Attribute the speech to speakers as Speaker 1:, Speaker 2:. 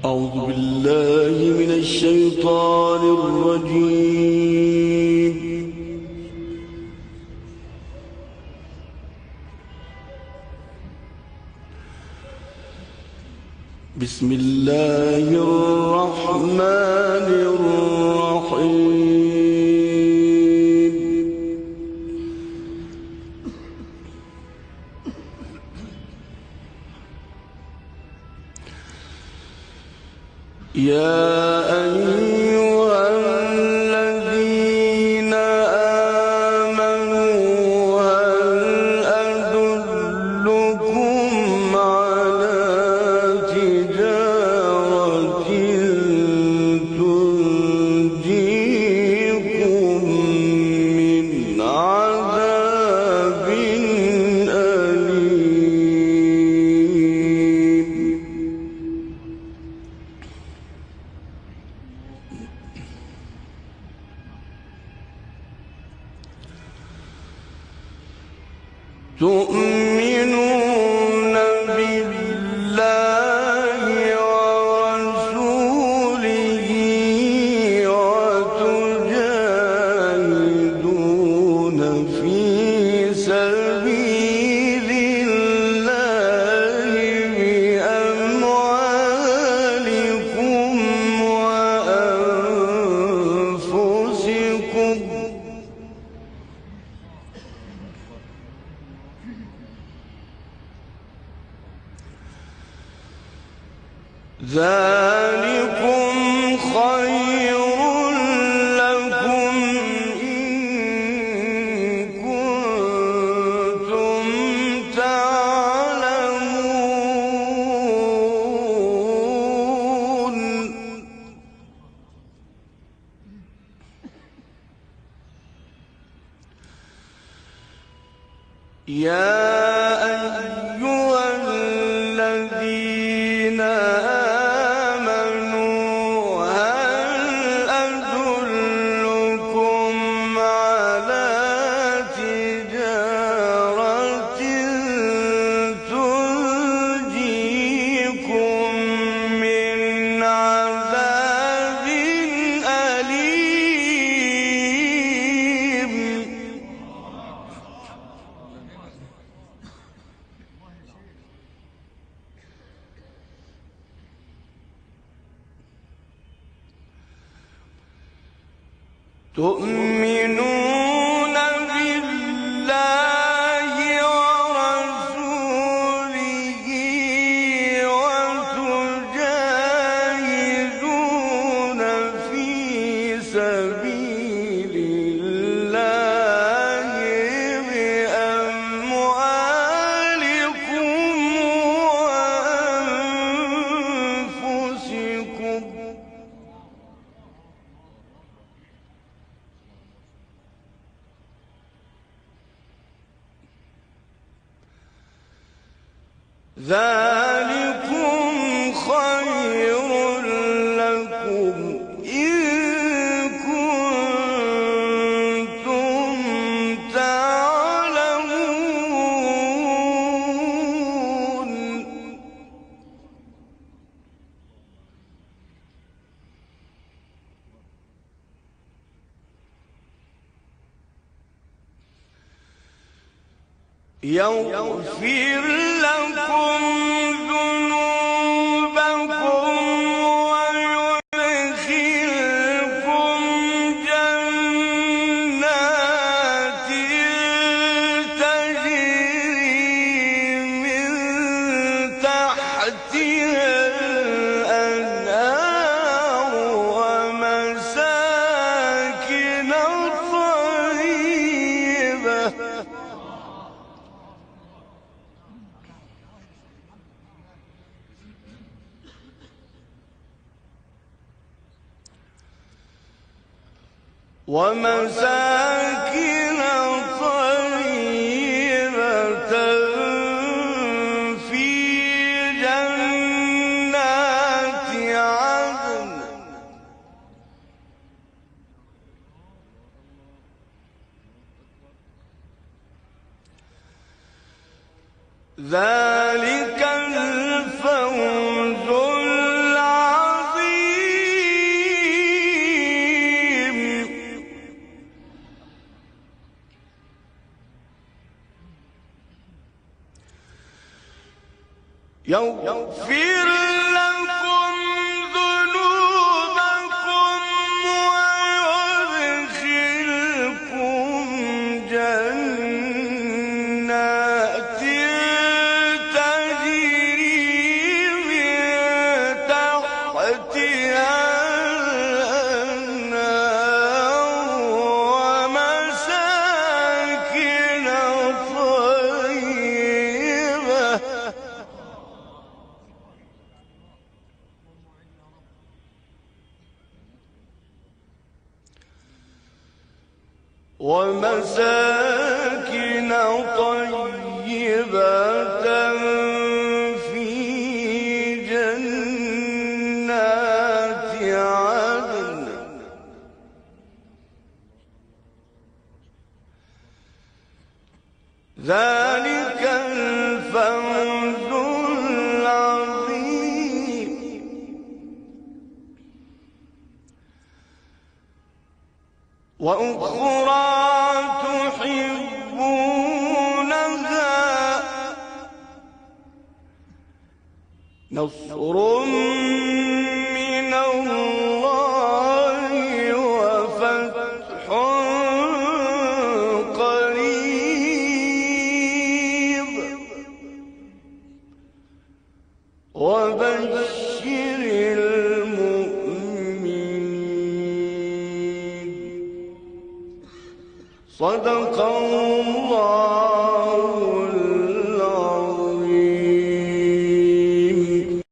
Speaker 1: أعوذ بالله من الشيطان الرجيم. بسم الله الرحمن الرحيم. يا أيها الذين آمنوا هل أدلكم على تجارة تنجيكم من عذاب أليم. تؤمنون بالله ورسوله وتجاهدون في سبيل الله بأموالكم وأنفسكم. ذلكم خير لكم إن كنتم تعلمون. يا أيها الذين آمنوا هل أدلكم على تجارة تنجيكم من عذاب أليم. تؤمنون بالله ورسوله وتجاهدون في سبيل الله بأموالكم وأنفسكم. ذلكم خير لكم إن كنتم تعلمون. يغفر لكم ذنوبكم ويدخلكم جنات تجري من تحتها الأنهار ومساكن طيبة. ومساكن طيبة في جنات عدن. ذلك الفوز العظيم. يغفر لكم ذنوبكم ويدخلكم جنات تجري من تحتها الأنهار ومساكن طيبة في جنات عدن ذلك الفوز العظيم وأخرى تحبونها نصر من الله وفتح قريب وبشر المؤمنين صدق الله